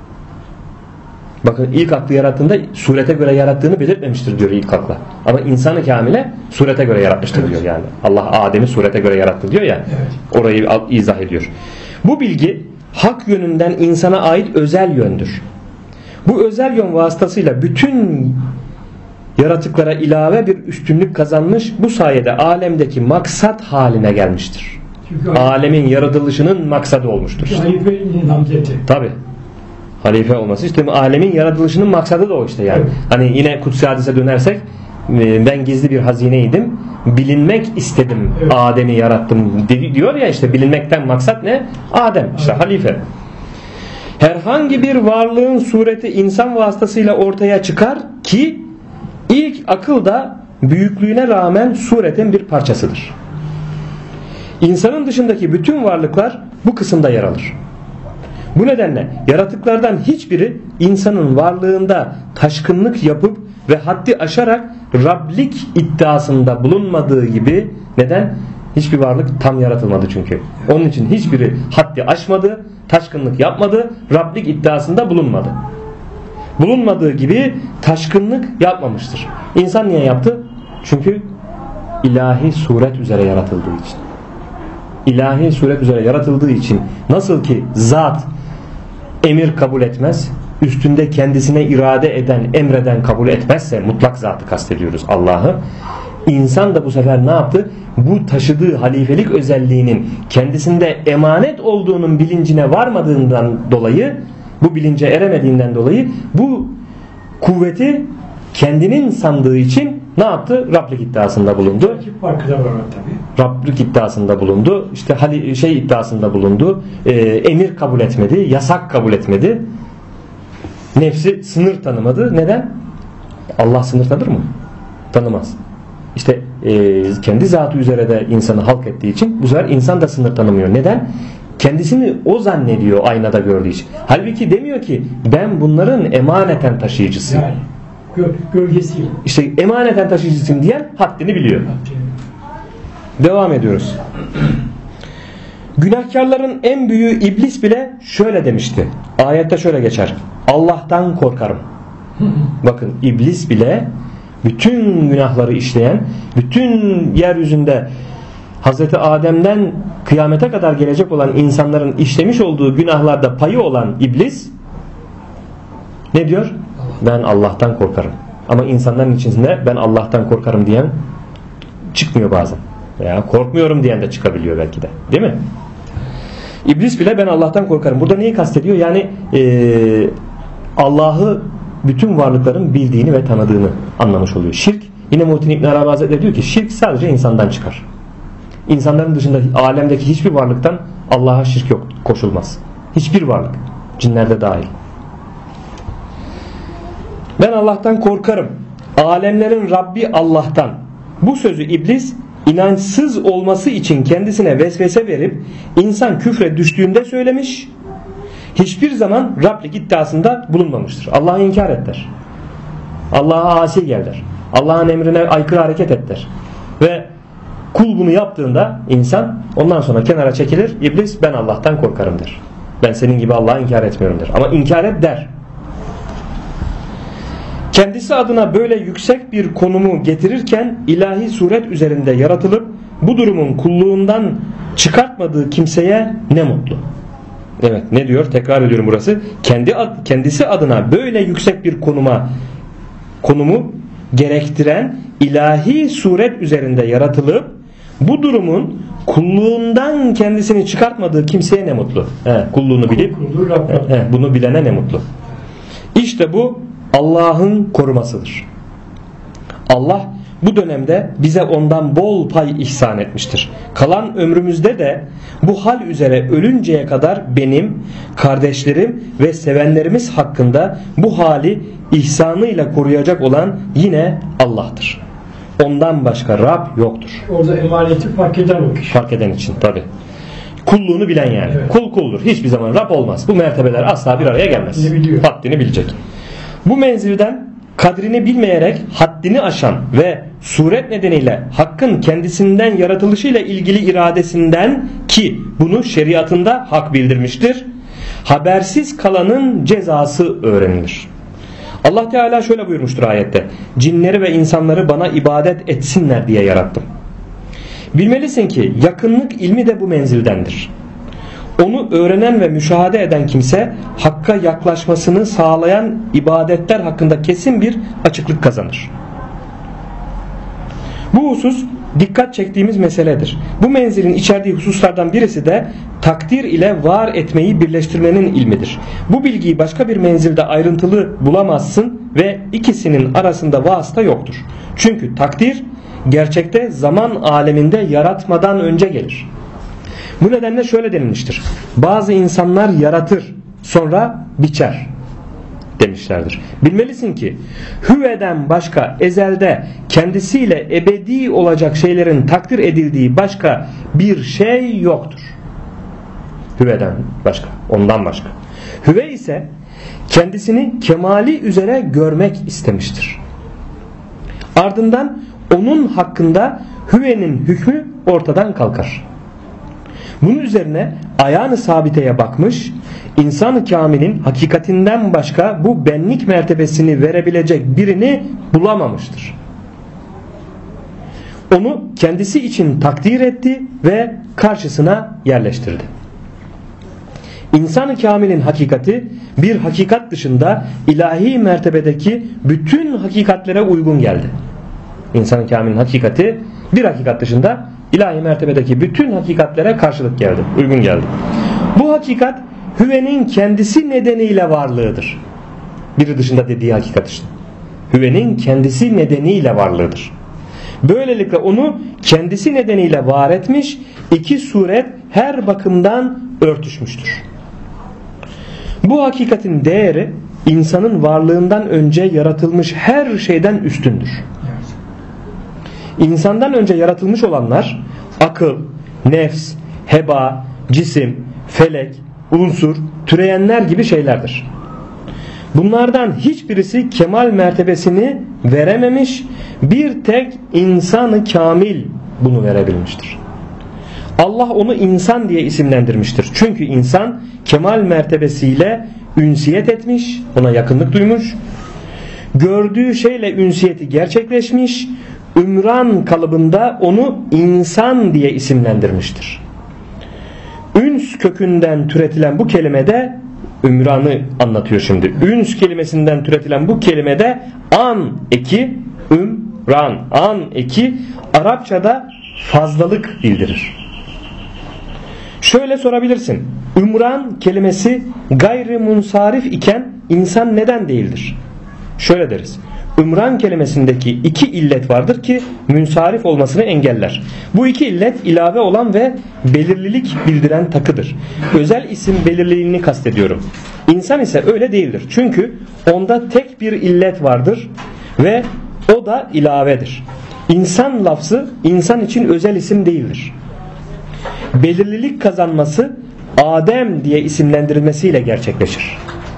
Bakın ilk aklı yarattığında surete göre yarattığını belirtmemiştir diyor ilk akla. Ama insanı kamile surete göre yaratmıştır diyor yani. Allah Adem'i surete göre yarattı diyor ya. Orayı izah ediyor. Bu bilgi hak yönünden insana ait özel yöndür. Bu özel yön vasıtasıyla bütün yaratıklara ilave bir üstünlük kazanmış, bu sayede alemdeki maksat haline gelmiştir. Çünkü alemin yaratılışının maksadı olmuştur. Halifenin namzeti. Tabi. Halife olması işte alemin yaratılışının maksadı da o işte yani. Evet. Hani yine kutsi hadise dönersek ben gizli bir hazineydim. Bilinmek istedim. Evet. Adem'i yarattım diyor ya işte bilinmekten maksat ne? Adem. İşte evet. Halife. Herhangi bir varlığın sureti insan vasıtasıyla ortaya çıkar ki ilk akıl da büyüklüğüne rağmen suretin bir parçasıdır. İnsanın dışındaki bütün varlıklar bu kısımda yer alır. Bu nedenle yaratıklardan hiçbiri insanın varlığında taşkınlık yapıp ve haddi aşarak Rablik iddiasında bulunmadığı gibi, neden? Hiçbir varlık tam yaratılmadı çünkü. Onun için hiçbiri haddi aşmadı, taşkınlık yapmadı, Rablik iddiasında bulunmadı. Bulunmadığı gibi taşkınlık yapmamıştır. İnsan niye yaptı? Çünkü ilahi suret üzere yaratıldığı için. İlahi suret üzere yaratıldığı için nasıl ki zat emir kabul etmez, üstünde kendisine irade eden, emreden kabul etmezse, mutlak zatı kastediyoruz Allah'ı, İnsan da bu sefer ne yaptı? Bu taşıdığı halifelik özelliğinin kendisinde emanet olduğunun bilincine varmadığından dolayı, bu bilince eremediğinden dolayı bu kuvveti kendinin sandığı için ne yaptı? Rablik iddiasında bulundu. Farkı da var tabii. Rablik iddiasında bulundu. İşte iddiasında bulundu. Emir kabul etmedi, yasak kabul etmedi. Nefsi sınır tanımadı. Neden? Allah sınır tanır mı? Tanımaz. İşte kendi zatı üzere de insanı halk ettiği için bu sefer insan da sınır tanımıyor. Neden? Kendisini o zannediyor aynada gördüğü için. Halbuki demiyor ki ben bunların emaneten taşıyıcısıyım. Yani gölgesiyim. İşte emaneten taşıyıcısıyım diyen haddini biliyor. Devam ediyoruz. Günahkarların en büyüğü iblis bile şöyle demişti. Ayette şöyle geçer. Allah'tan korkarım. Bakın iblis bile bütün günahları işleyen, bütün yeryüzünde Hazreti Adem'den kıyamete kadar gelecek olan insanların işlemiş olduğu günahlarda payı olan iblis ne diyor? Ben Allah'tan korkarım. Ama insanların içinde ben Allah'tan korkarım diyen çıkmıyor bazen. Veya korkmuyorum diyen de çıkabiliyor belki de. Değil mi? İblis bile ben Allah'tan korkarım. Burada neyi kastediyor? Yani Allah'ı bütün varlıkların bildiğini ve tanıdığını anlamış oluyor. Şirk, yine Muhittin İbn Arabi Hazretleri diyor ki şirk sadece insandan çıkar. İnsanların dışında alemdeki hiçbir varlıktan Allah'a şirk yok, koşulmaz. Hiçbir varlık, cinlerde dahil. Ben Allah'tan korkarım. Alemlerin Rabbi Allah'tan. Bu sözü iblis inançsız olması için kendisine vesvese verip insan küfre düştüğünde söylemiş. Hiçbir zaman Rablik iddiasında bulunmamıştır. Allah'ı inkar et der. Allah'a asi gel der. Allah'ın emrine aykırı hareket et der. Ve kul bunu yaptığında insan ondan sonra kenara çekilir. İblis ben Allah'tan korkarım der. Ben senin gibi Allah'ı inkar etmiyorum der. Ama inkar et der. Kendisi adına böyle yüksek bir konumu getirirken ilahi suret üzerinde yaratılıp bu durumun kulluğundan çıkartmadığı kimseye ne mutlu. Evet, ne diyor? Tekrar ediyorum burası. Kendisi adına böyle yüksek bir konumu gerektiren ilahi suret üzerinde yaratılıp bu durumun kulluğundan kendisini çıkartmadığı kimseye ne mutlu. Kulluğunu bilip bunu bilene ne mutlu. İşte bu Allah'ın korumasıdır. Allah bu dönemde bize ondan bol pay ihsan etmiştir. Kalan ömrümüzde de bu hal üzere ölünceye kadar benim, kardeşlerim ve sevenlerimiz hakkında bu hali ihsanıyla koruyacak olan yine Allah'tır. Ondan başka Rab yoktur. Orada emaneti fark eden o kişi. Fark eden için tabi. Kulluğunu bilen yani. Evet. Kul kuldur. Hiçbir zaman Rab olmaz. Bu mertebeler asla bir araya gelmez. Haddini bilecek. Bu menzilden kadrini bilmeyerek haddini aşan ve suret nedeniyle hakkın kendisinden yaratılışıyla ilgili iradesinden ki bunu şeriatında hak bildirmiştir, habersiz kalanın cezası öğrenilir. Allah Teala şöyle buyurmuştur ayette: cinleri ve insanları bana ibadet etsinler diye yarattım. Bilmelisin ki yakınlık ilmi de bu menzildendir. Onu öğrenen ve müşahede eden kimse hakka yaklaşmasını sağlayan ibadetler hakkında kesin bir açıklık kazanır. Bu husus dikkat çektiğimiz meseledir. Bu menzilin içerdiği hususlardan birisi de takdir ile var etmeyi birleştirmenin ilmidir. Bu bilgiyi başka bir menzilde ayrıntılı bulamazsın ve ikisinin arasında vasıta yoktur. Çünkü takdir gerçekte zaman aleminde yaratmadan önce gelir. Bu nedenle şöyle denilmiştir: bazı insanlar yaratır sonra biçer demişlerdir. Bilmelisin ki hüveden başka ezelde kendisiyle ebedi olacak şeylerin takdir edildiği başka bir şey yoktur. Hüveden başka, ondan başka. Hüve ise kendisini kemali üzere görmek istemiştir. Ardından onun hakkında hüvenin hükmü ortadan kalkar. Bunun üzerine ayağını sabiteye bakmış, insan-ı kamilin hakikatinden başka bu benlik mertebesini verebilecek birini bulamamıştır. Onu kendisi için takdir etti ve karşısına yerleştirdi. İnsan-ı kamilin hakikati bir hakikat dışında ilahi mertebedeki bütün hakikatlere uygun geldi. İnsan-ı kamilin hakikati bir hakikat dışında ilahi mertebedeki bütün hakikatlere karşılık geldi, uygun geldi. Bu hakikat hüvenin kendisi nedeniyle varlığıdır. Biri dışında dediği hakikat işte. Hüvenin kendisi nedeniyle varlığıdır. Böylelikle onu kendisi nedeniyle var etmiş, iki suret her bakımdan örtüşmüştür. Bu hakikatin değeri insanın varlığından önce yaratılmış her şeyden üstündür. İnsandan önce yaratılmış olanlar akıl, nefs, heba, cisim, felek, unsur, türeyenler gibi şeylerdir. Bunlardan hiçbirisi kemal mertebesini verememiş, bir tek insan-ı kamil bunu verebilmiştir. Allah onu insan diye isimlendirmiştir. Çünkü insan kemal mertebesiyle ünsiyet etmiş, ona yakınlık duymuş. gördüğü şeyle ünsiyeti gerçekleşmiş, ümran kalıbında onu insan diye isimlendirmiştir. Üns kökünden türetilen bu kelimede ümranı anlatıyor şimdi. Üns kelimesinden türetilen bu kelimede an eki, ümran, an eki Arapçada fazlalık bildirir. Şöyle sorabilirsin. Ümran kelimesi gayrimunsarif iken insan neden değildir? Şöyle deriz. Ümran kelimesindeki iki illet vardır ki münsarif olmasını engeller. Bu iki illet ilave olan ve belirlilik bildiren takıdır. Özel isim belirliliğini kastediyorum. İnsan ise öyle değildir. Çünkü onda tek bir illet vardır ve o da ilavedir. İnsan lafzı insan için özel isim değildir. Belirlilik kazanması Adem diye isimlendirilmesiyle gerçekleşir.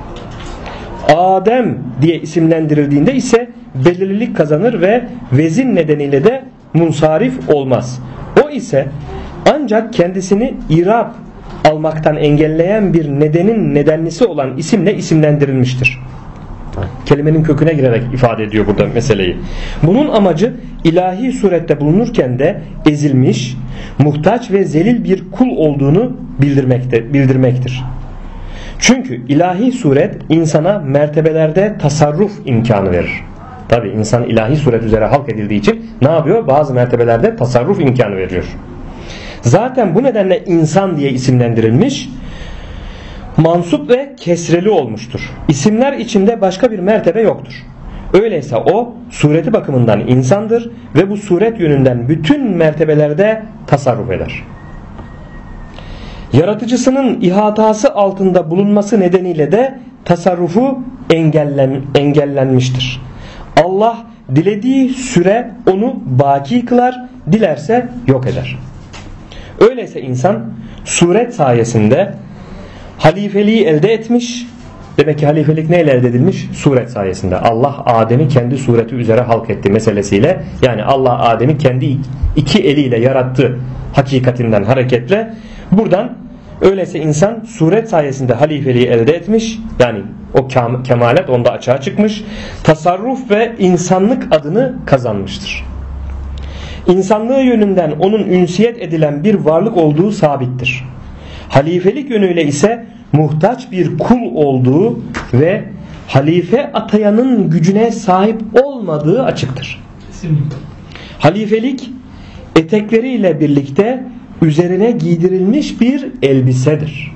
Adem diye isimlendirildiğinde ise belirlilik kazanır ve vezin nedeniyle de munsarif olmaz. O ise ancak kendisini irab almaktan engelleyen bir nedenin nedenlisi olan isimle isimlendirilmiştir. Kelimenin köküne girerek ifade ediyor burada meseleyi. Bunun amacı ilahi surette bulunurken de ezilmiş, muhtaç ve zelil bir kul olduğunu bildirmektir. Çünkü ilahi suret insana mertebelerde tasarruf imkanı verir. Tabi insan ilahi suret üzere halk edildiği için ne yapıyor? Bazı mertebelerde tasarruf imkanı veriyor. Zaten bu nedenle insan diye isimlendirilmiş, mansup ve kesreli olmuştur. İsimler içinde başka bir mertebe yoktur. Öyleyse o sureti bakımından insandır ve bu suret yönünden bütün mertebelerde tasarruf eder. Yaratıcısının ihatası altında bulunması nedeniyle de tasarrufu engellenmiştir. Allah dilediği süre onu baki kılar, dilerse yok eder. Öyleyse insan suret sayesinde halifeliği elde etmiş. Demek ki halifelik neyle elde edilmiş? Suret sayesinde. Allah Adem'i kendi sureti üzere halk etti meselesiyle. Yani Allah Adem'i kendi iki eliyle yarattı hakikatinden hareketle. Buradan öyleyse insan suret sayesinde halifeliği elde etmiş. Yani o kemalet onda açığa çıkmış. Tasarruf ve insanlık adını kazanmıştır. İnsanlığı yönünden onun ünsiyet edilen bir varlık olduğu sabittir. Halifelik yönüyle ise muhtaç bir kul olduğu ve halife atayanın gücüne sahip olmadığı açıktır. Kesinlikle. Halifelik etekleriyle birlikte üzerine giydirilmiş bir elbisedir.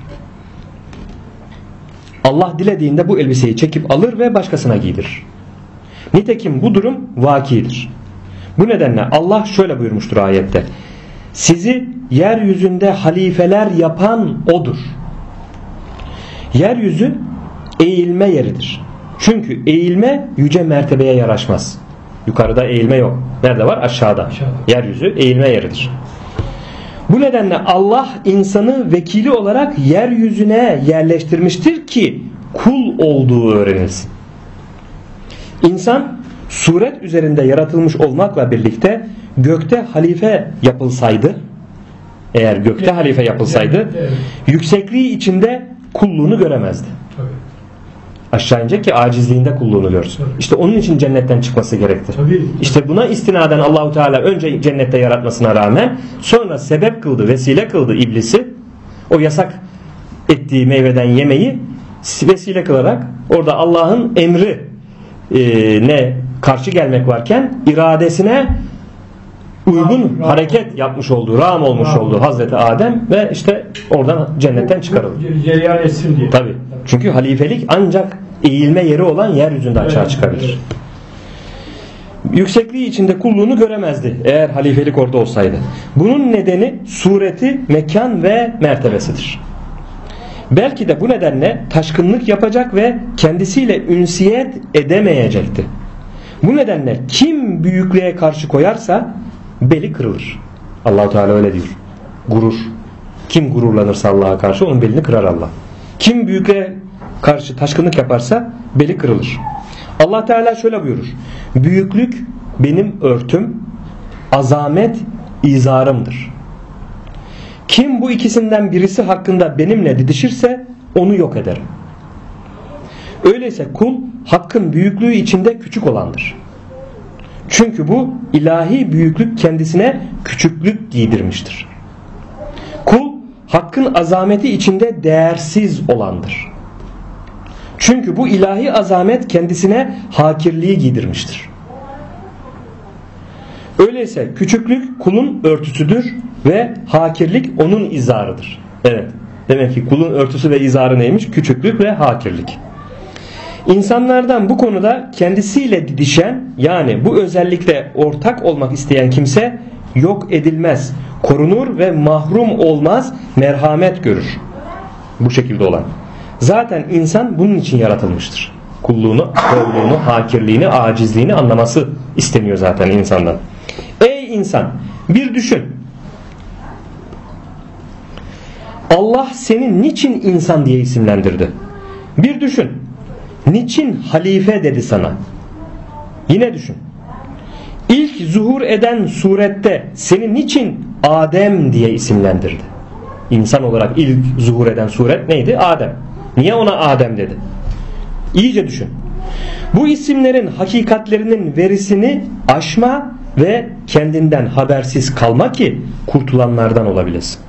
Allah dilediğinde bu elbiseyi çekip alır ve başkasına giydirir. Nitekim bu durum vakidir. Bu nedenle Allah şöyle buyurmuştur ayette. Sizi yeryüzünde halifeler yapan O'dur. Yeryüzü eğilme yeridir. Çünkü eğilme yüce mertebeye yaraşmaz. Yukarıda eğilme yok. Nerede var? Aşağıda. Yeryüzü eğilme yeridir. Bu nedenle Allah insanı vekili olarak yeryüzüne yerleştirmiştir ki kul olduğu öğrenilsin. İnsan suret üzerinde yaratılmış olmakla birlikte gökte halife yapılsaydı, eğer gökte halife yapılsaydı, yüksekliği içinde kulluğunu göremezdi. Aşağı inecek ki acizliğinde kulluğunu görsün. İşte onun için cennetten çıkması gerekti. İşte buna istinaden Allahu Teala önce cennette yaratmasına rağmen sonra sebep kıldı, vesile kıldı iblisi. O yasak ettiği meyveden yemeyi vesile kılarak orada Allah'ın emri ne karşı gelmek varken iradesine uygun hareket yapmış olduğu, rağm olmuş olduğu Hazreti Adem ve işte oradan cennetten çıkarıldı. Cereyan etsin diye. Tabii. Çünkü halifelik ancak eğilme yeri olan yeryüzünde açığa çıkabilir. Yüksekliği içinde kulluğunu göremezdi eğer halifelik orada olsaydı. Bunun nedeni sureti, mekan ve mertebesidir. Belki de bu nedenle taşkınlık yapacak ve kendisiyle ünsiyet edemeyecekti. Bu nedenle kim büyüklüğe karşı koyarsa beli kırılır. Allah-u Teala öyle diyor. Gurur. Kim gururlanırsa Allah'a karşı onun belini kırar Allah. Kim büyüklüğe karşı taşkınlık yaparsa beli kırılır. Allah Teala şöyle buyurur. Büyüklük benim örtüm, azamet izarımdır. Kim bu ikisinden birisi hakkında benimle didişirse onu yok ederim. Öyleyse kul hakkın büyüklüğü içinde küçük olandır. Çünkü bu ilahi büyüklük kendisine küçüklük giydirmiştir. Kul hakkın azameti içinde değersiz olandır. Çünkü bu ilahi azamet kendisine hakirliği giydirmiştir. Öyleyse küçüklük kulun örtüsüdür ve hakirlik onun izarıdır. Evet, demek ki kulun örtüsü ve izarı neymiş? Küçüklük ve hakirlik. İnsanlardan bu konuda kendisiyle didişen, yani bu özellikle ortak olmak isteyen kimse yok edilmez, korunur ve mahrum olmaz, merhamet görür. Bu şekilde olan. Zaten insan bunun için yaratılmıştır. Kulluğunu, kavluğunu, hakirliğini, acizliğini anlaması isteniyor zaten insandan. Ey insan, bir düşün. Allah seni niçin insan diye isimlendirdi? Bir düşün. Niçin halife dedi sana? Yine düşün. İlk zuhur eden surette seni niçin Adem diye isimlendirdi? İnsan olarak ilk zuhur eden suret neydi? Adem. Niye ona Adem dedi? İyice düşün. Bu isimlerin hakikatlerinin verisini aşma ve kendinden habersiz kalma ki kurtulanlardan olabilesin.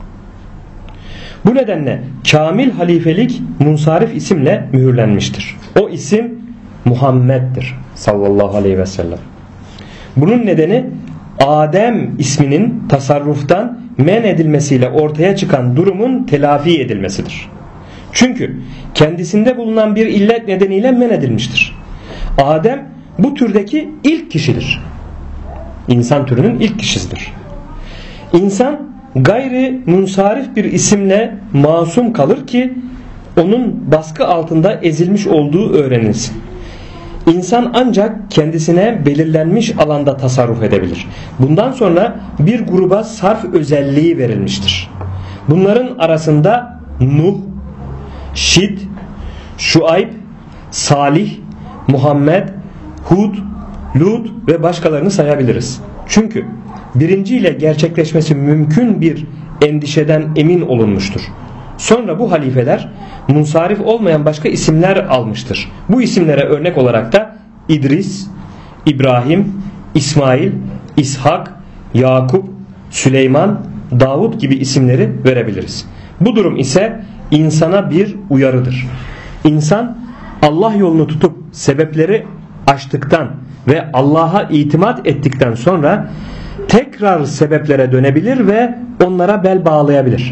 Bu nedenle kamil halifelik munsarif isimle mühürlenmiştir. O isim Muhammed'dir sallallahu aleyhi ve sellem. Bunun nedeni Adem isminin tasarruftan men edilmesiyle ortaya çıkan durumun telafi edilmesidir. Çünkü kendisinde bulunan bir illet nedeniyle men edilmiştir. Adem bu türdeki ilk kişidir. İnsan türünün ilk kişisidir. İnsan gayri munsarif bir isimle masum kalır ki onun baskı altında ezilmiş olduğu öğrenilsin. İnsan ancak kendisine belirlenmiş alanda tasarruf edebilir. Bundan sonra bir gruba sarf özelliği verilmiştir. Bunların arasında Nuh, Şid, Şuayb, Salih, Muhammed, Hud, Lut ve başkalarını sayabiliriz. Çünkü birinciyle gerçekleşmesi mümkün bir endişeden emin olunmuştur. Sonra bu halifeler munsarif olmayan başka isimler almıştır. Bu isimlere örnek olarak da İdris, İbrahim, İsmail, İshak, Yakup, Süleyman, Davud gibi isimleri verebiliriz. Bu durum ise insana bir uyarıdır. İnsan Allah yolunu tutup sebepleri aştıktan ve Allah'a itimat ettikten sonra tekrar sebeplere dönebilir ve onlara bel bağlayabilir.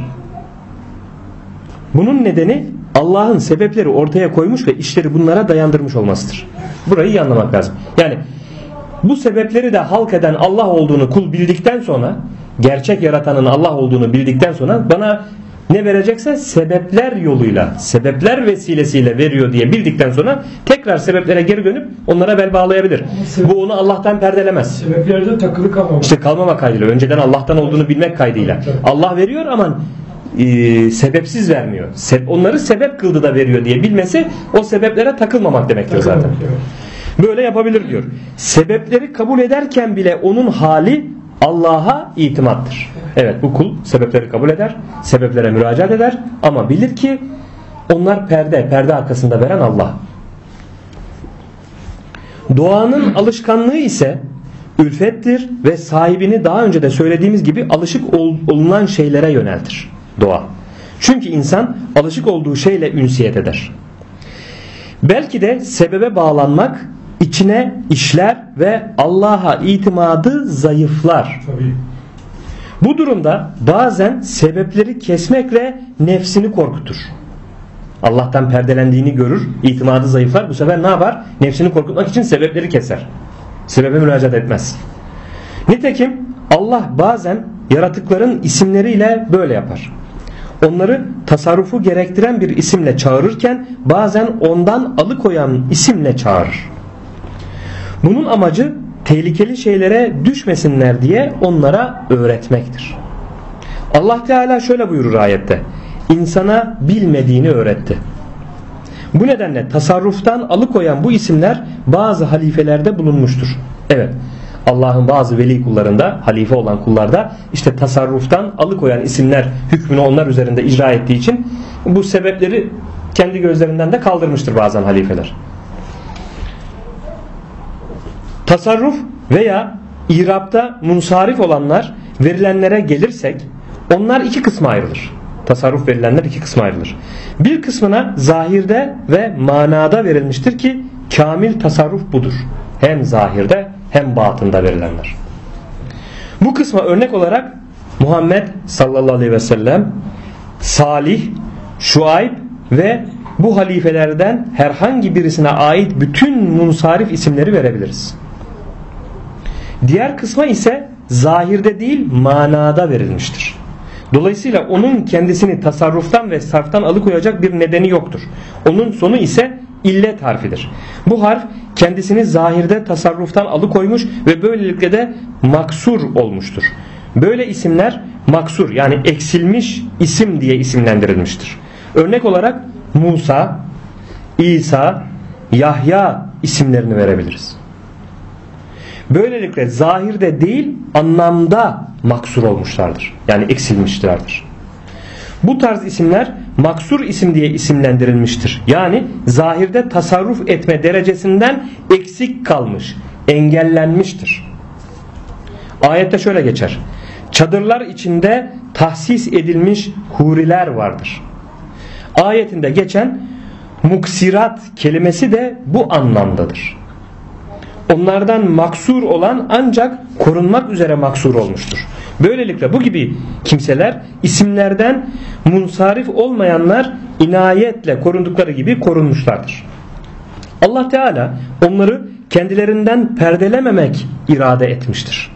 Bunun nedeni Allah'ın sebepleri ortaya koymuş ve işleri bunlara dayandırmış olmasıdır. Burayı iyi anlamak lazım. Yani bu sebepleri de halk eden Allah olduğunu kul bildikten sonra, gerçek yaratanın Allah olduğunu bildikten sonra bana ne verecekse sebepler yoluyla, sebepler vesilesiyle veriyor diye bildikten sonra tekrar sebeplere geri dönüp onlara bel bağlayabilir. Bu onu Allah'tan perdelemez. Sebeplerde takılı kalmamak. İşte kalmamak kaydıyla, önceden Allah'tan olduğunu bilmek kaydıyla. Allah veriyor ama sebepsiz vermiyor. Onları sebep kıldı da veriyor diye bilmesi o sebeplere takılmamak demektir zaten. Böyle yapabilir diyor. Sebepleri kabul ederken bile onun hali Allah'a itimattır. Evet, bu kul sebepleri kabul eder, sebeplere müracaat eder ama bilir ki onlar perde arkasında veren Allah. Doğanın alışkanlığı ise ülfettir ve sahibini daha önce de söylediğimiz gibi alışık olunan şeylere yöneltir doğa. Çünkü insan alışık olduğu şeyle ünsiyet eder. Belki de sebebe bağlanmak içine işler ve Allah'a itimadı zayıflar. Tabii. Bu durumda bazen sebepleri kesmekle nefsini korkutur. Allah'tan perdelendiğini görür, itimadı zayıflar. Bu sefer ne yapar? Nefsini korkutmak için sebepleri keser. Sebebe müracaat etmez. Nitekim Allah bazen yaratıkların isimleriyle böyle yapar. Onları tasarrufu gerektiren bir isimle çağırırken bazen ondan alıkoyan isimle çağırır. Bunun amacı tehlikeli şeylere düşmesinler diye onlara öğretmektir. Allah Teala şöyle buyurur ayette: İnsana bilmediğini öğretti. Bu nedenle tasarruftan alıkoyan bu isimler bazı halifelerde bulunmuştur. Evet, Allah'ın bazı veli kullarında, halife olan kullarda işte tasarruftan alıkoyan isimler hükmünü onlar üzerinde icra ettiği için bu sebepleri kendi gözlerinden de kaldırmıştır bazen halifeler. Tasarruf veya irapta munsarif olanlar verilenlere gelirsek onlar iki kısma ayrılır. Tasarruf verilenler iki kısma ayrılır. Bir kısmına zahirde ve manada verilmiştir ki kamil tasarruf budur. Hem zahirde hem batında verilenler. Bu kısma örnek olarak Muhammed sallallahu aleyhi ve sellem, Salih, Şuayb ve bu halifelerden herhangi birisine ait bütün munsarif isimleri verebiliriz. Diğer kısma ise zahirde değil manada verilmiştir. Dolayısıyla onun kendisini tasarruftan ve sarftan alıkoyacak bir nedeni yoktur. Onun sonu ise illet harfidir. Bu harf kendisini zahirde tasarruftan alıkoymuş ve böylelikle de maksur olmuştur. Böyle isimler maksur yani eksilmiş isim diye isimlendirilmiştir. Örnek olarak Musa, İsa, Yahya isimlerini verebiliriz. Böylelikle zahirde değil anlamda maksur olmuşlardır. Yani eksilmişlerdir. Bu tarz isimler maksur isim diye isimlendirilmiştir. Yani zahirde tasarruf etme derecesinden eksik kalmış, engellenmiştir. Ayette şöyle geçer. Çadırlar içinde tahsis edilmiş huriler vardır. Ayetinde geçen muksirat kelimesi de bu anlamdadır. Onlardan maksur olan ancak korunmak üzere maksur olmuştur. Böylelikle bu gibi kimseler isimlerden munsarif olmayanlar inayetle korundukları gibi korunmuşlardır. Allah Teala onları kendilerinden perdelememek irade etmiştir.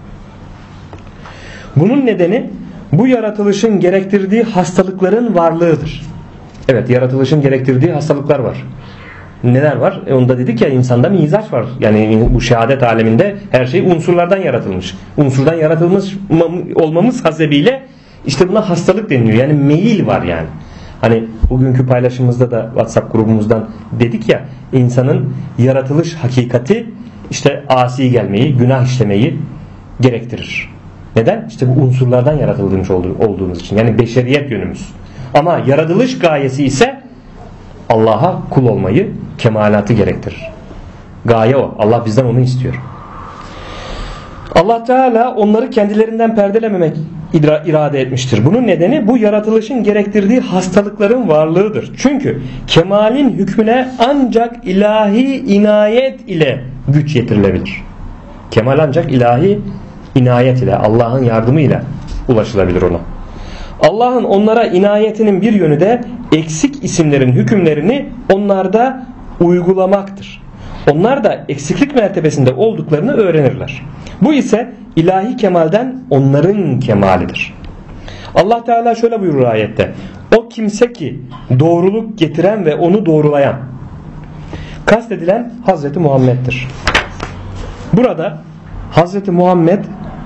Bunun nedeni bu yaratılışın gerektirdiği hastalıkların varlığıdır. Evet, yaratılışın gerektirdiği hastalıklar var. Neler var? Onda dedik ya, insanda mizaç var. Yani bu şehadet aleminde her şey unsurlardan yaratılmış. Unsurdan yaratılmış olmamız hasebiyle işte buna hastalık deniliyor. Yani meyil var yani. Hani bugünkü paylaşımımızda da WhatsApp grubumuzdan dedik ya, insanın yaratılış hakikati işte asi gelmeyi, günah işlemeyi gerektirir. Neden? İşte bu unsurlardan yaratılmış olduğumuz için. Yani beşeriyet yönümüz. Ama yaratılış gayesi ise Allah'a kul olmayı, kemalatı gerektirir. Gaye o. Allah bizden onu istiyor. Allah Teala onları kendilerinden perdelememek irade etmiştir. Bunun nedeni bu yaratılışın gerektirdiği hastalıkların varlığıdır. Çünkü kemalin hükmüne ancak ilahi inayet ile güç yetirilebilir. Kemal ancak ilahi inayet ile, Allah'ın yardımıyla ulaşılabilir ona. Allah'ın onlara inayetinin bir yönü de eksik isimlerin hükümlerini onlarda uygulamaktır. Onlar da eksiklik mertebesinde olduklarını öğrenirler. Bu ise ilahi kemalden onların kemalidir. Allah Teala şöyle buyurur ayette: o kimse ki doğruluk getiren ve onu doğrulayan. Kastedilen Hazreti Muhammed'dir. Burada Hazreti Muhammed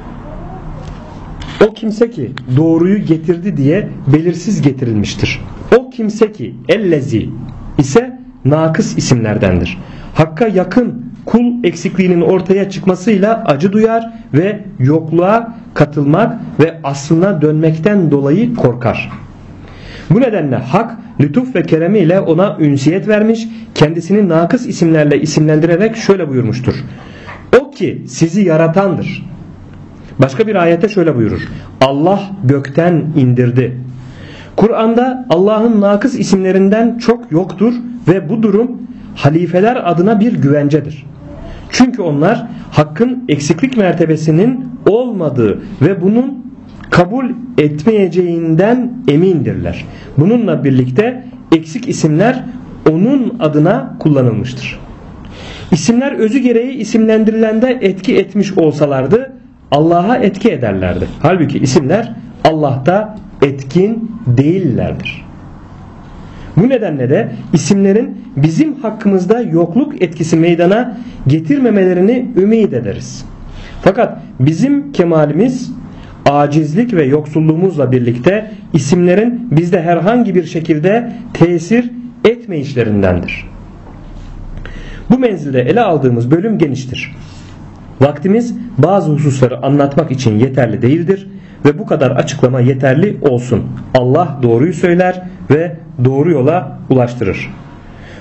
o kimse ki doğruyu getirdi diye belirsiz getirilmiştir. O kimse ki ellezi ise nakıs isimlerdendir. Hakka yakın kul eksikliğinin ortaya çıkmasıyla acı duyar ve yokluğa katılmak ve aslına dönmekten dolayı korkar. Bu nedenle Hak lütuf ve keremiyle ona ünsiyet vermiş, kendisini nakıs isimlerle isimlendirerek şöyle buyurmuştur: o ki sizi yaratandır. Başka bir ayette şöyle buyurur: Allah gökten indirdi. Kur'an'da Allah'ın nakıs isimlerinden çok yoktur ve bu durum halifeler adına bir güvencedir. Çünkü onlar Hakk'ın eksiklik mertebesinin olmadığı ve bunun kabul etmeyeceğinden emindirler. Bununla birlikte eksik isimler onun adına kullanılmıştır. İsimler özü gereği isimlendirilende etki etmiş olsalardı Allah'a etki ederlerdi. Halbuki isimler Allah'ta etkin değillerdir. Bu nedenle de isimlerin bizim hakkımızda yokluk etkisi meydana getirmemelerini ümit ederiz. Fakat bizim kemalimiz acizlik ve yoksulluğumuzla birlikte isimlerin bizde herhangi bir şekilde tesir etmeyişlerindendir. Bu menzilde ele aldığımız bölüm geniştir. Vaktimiz bazı hususları anlatmak için yeterli değildir ve bu kadar açıklama yeterli olsun. Allah doğruyu söyler ve doğru yola ulaştırır.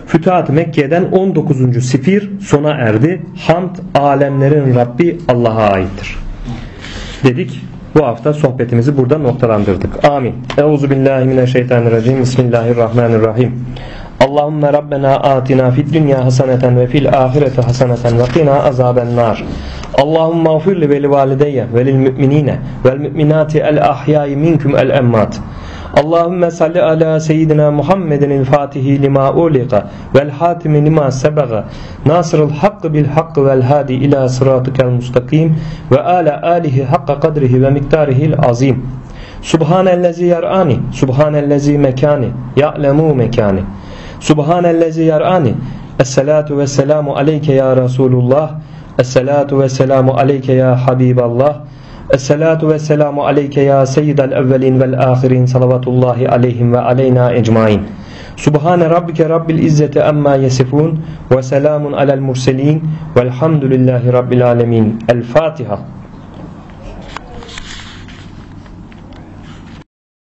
Fütuhat-ı Mekke'den 19. sifir sona erdi. Hamd alemlerin Rabbi Allah'a aittir dedik. Bu hafta sohbetimizi burada noktalandırdık. Amin. Euzubillahimineşşeytanirracim. Bismillahirrahmanirrahim. Allahümme Rabbena atina fid dünya haseneten ve fil ahireti haseneten ve qina azabennar. Allahümme gfir li veli valideyye velil müminine vel müminati el ahyai minkum el emmat. Allahümme salli ala seyyidina Muhammedin el fatihi lima uliqa vel hatimi lima sebaga nasırıl hakkı bil hakkı vel hadi ila sıratikel mustakim ve ala alihi hakka kadrihi ve miktarihil azim. Subhanellezi yar'ani, subhanellezi mekani, ya'lemu mekani. Subhanellezi yar'ani. Esselatu vesselamu aleyke ya Resulullah. Esselatu vesselamu aleyke ya Habiballah. Esselatu vesselamu aleyke ya seyyidel evvelin vel ahirin. Salavatullahi aleyhim ve aleyna ecmain. Subhane rabbike rabbil izzeti amma yesifun ve selamun alel murselin velhamdülillahi rabbil alemin. El Fatiha.